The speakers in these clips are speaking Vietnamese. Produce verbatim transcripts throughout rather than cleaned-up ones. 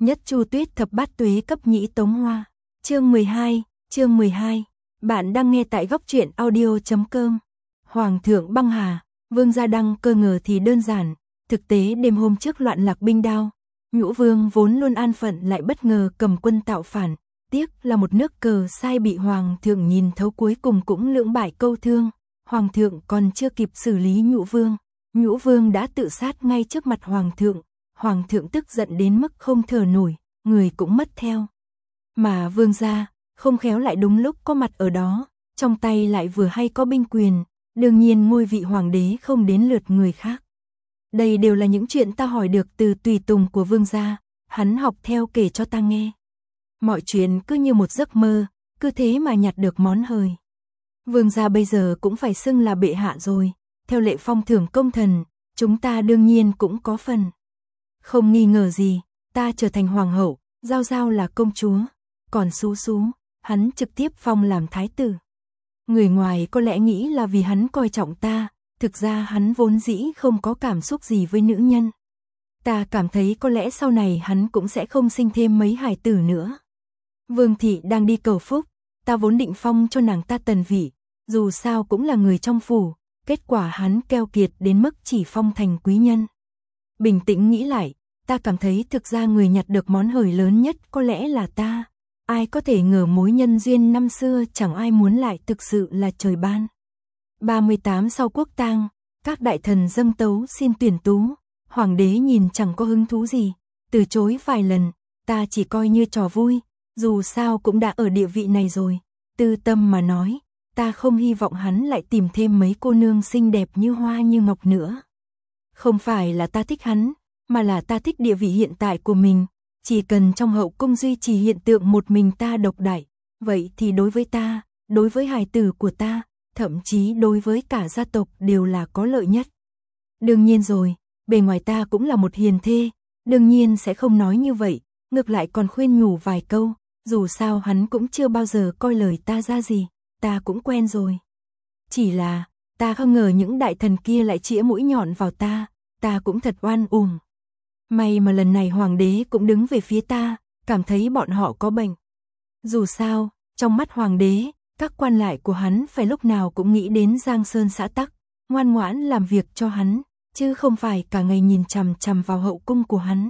Nhất Chu Tuyết thập bát tuế cấp nhĩ tống hoa. Chương mười hai, chương mười hai. Bạn đang nghe tại góc truyện audio chấm com. Hoàng thượng băng hà, vương gia đăng cơ ngờ thì đơn giản, thực tế đêm hôm trước loạn lạc binh đao, Nhũ vương vốn luôn an phận lại bất ngờ cầm quân tạo phản, tiếc là một nước cờ sai bị hoàng thượng nhìn thấu cuối cùng cũng lưỡng bại câu thương. Hoàng thượng còn chưa kịp xử lý Nhũ vương, Nhũ vương đã tự sát ngay trước mặt hoàng thượng. Hoàng thượng tức giận đến mức không thở nổi, người cũng mất theo. Mà vương gia, không khéo lại đúng lúc có mặt ở đó, trong tay lại vừa hay có binh quyền, đương nhiên ngôi vị hoàng đế không đến lượt người khác. Đây đều là những chuyện ta hỏi được từ tùy tùng của vương gia, hắn học theo kể cho ta nghe. Mọi chuyện cứ như một giấc mơ, cứ thế mà nhặt được món hời. Vương gia bây giờ cũng phải xưng là bệ hạ rồi, theo lệ phong thưởng công thần, chúng ta đương nhiên cũng có phần. Không nghi ngờ gì, ta trở thành hoàng hậu, Giao Giao là công chúa, còn Sú Sú, hắn trực tiếp phong làm thái tử. Người ngoài có lẽ nghĩ là vì hắn coi trọng ta, thực ra hắn vốn dĩ không có cảm xúc gì với nữ nhân. Ta cảm thấy có lẽ sau này hắn cũng sẽ không sinh thêm mấy hài tử nữa. Vương thị đang đi cầu phúc, ta vốn định phong cho nàng ta tần vị, dù sao cũng là người trong phủ, kết quả hắn keo kiệt đến mức chỉ phong thành quý nhân. Bình tĩnh nghĩ lại, ta cảm thấy thực ra người nhặt được món hời lớn nhất có lẽ là ta. Ai có thể ngờ mối nhân duyên năm xưa chẳng ai muốn lại thực sự là trời ban. ba mươi tám sau quốc tang, các đại thần dâng tấu xin tuyển tú, hoàng đế nhìn chẳng có hứng thú gì, từ chối vài lần, ta chỉ coi như trò vui, dù sao cũng đã ở địa vị này rồi, tư tâm mà nói, ta không hy vọng hắn lại tìm thêm mấy cô nương xinh đẹp như hoa như ngọc nữa. Không phải là ta thích hắn, mà là ta thích địa vị hiện tại của mình, chỉ cần trong hậu cung duy trì hiện tượng một mình ta độc đại, vậy thì đối với ta, đối với hài tử của ta, thậm chí đối với cả gia tộc đều là có lợi nhất. Đương nhiên rồi, bề ngoài ta cũng là một hiền thê, đương nhiên sẽ không nói như vậy, ngược lại còn khuyên nhủ vài câu, dù sao hắn cũng chưa bao giờ coi lời ta ra gì, ta cũng quen rồi. Chỉ là, ta không ngờ những đại thần kia lại chĩa mũi nhọn vào ta, ta cũng thật oan uổng. May mà lần này hoàng đế cũng đứng về phía ta, cảm thấy bọn họ có bệnh. Dù sao, trong mắt hoàng đế, các quan lại của hắn phải lúc nào cũng nghĩ đến Giang Sơn xã tắc, ngoan ngoãn làm việc cho hắn, chứ không phải cả ngày nhìn chằm chằm vào hậu cung của hắn.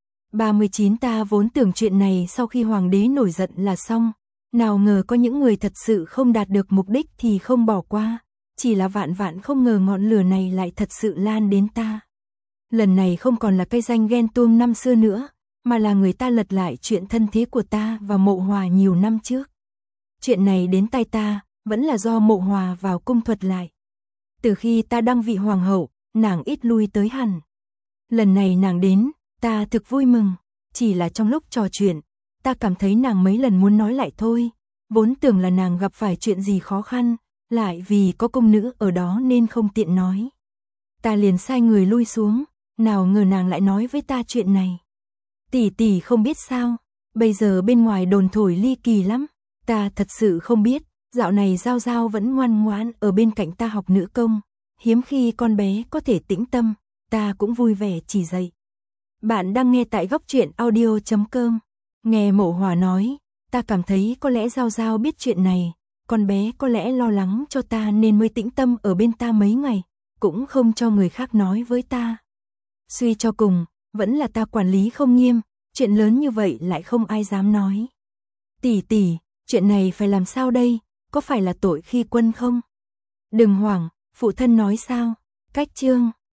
ba mươi chín ta vốn tưởng chuyện này sau khi hoàng đế nổi giận là xong, nào ngờ có những người thật sự không đạt được mục đích thì không bỏ qua, chỉ là vạn vạn không ngờ ngọn lửa này lại thật sự lan đến ta. Lần này không còn là cây danh ghen tuông năm xưa nữa, mà là người ta lật lại chuyện thân thế của ta và Mộ Hòa nhiều năm trước. Chuyện này đến tay ta, vẫn là do Mộ Hòa vào cung thuật lại. Từ khi ta đăng vị hoàng hậu, nàng ít lui tới hẳn. Lần này nàng đến, ta thực vui mừng, chỉ là trong lúc trò chuyện, ta cảm thấy nàng mấy lần muốn nói lại thôi, vốn tưởng là nàng gặp phải chuyện gì khó khăn, lại vì có công nữ ở đó nên không tiện nói. Ta liền sai người lui xuống, nào ngờ nàng lại nói với ta chuyện này. Tỷ tỷ không biết sao, bây giờ bên ngoài đồn thổi ly kỳ lắm, ta thật sự không biết, dạo này Giao Giao vẫn ngoan ngoãn ở bên cạnh ta học nữ công, hiếm khi con bé có thể tĩnh tâm, ta cũng vui vẻ chỉ dạy. Bạn đang nghe tại góc truyện audio chấm com. Nghe Mộ Hòa nói, ta cảm thấy có lẽ Giao Giao biết chuyện này, con bé có lẽ lo lắng cho ta nên mới tĩnh tâm ở bên ta mấy ngày, cũng không cho người khác nói với ta. Suy cho cùng, vẫn là ta quản lý không nghiêm, chuyện lớn như vậy lại không ai dám nói. Tỷ tỷ, chuyện này phải làm sao đây, có phải là tội khi quân không? Đừng hoảng, phụ thân nói sao? Cách chương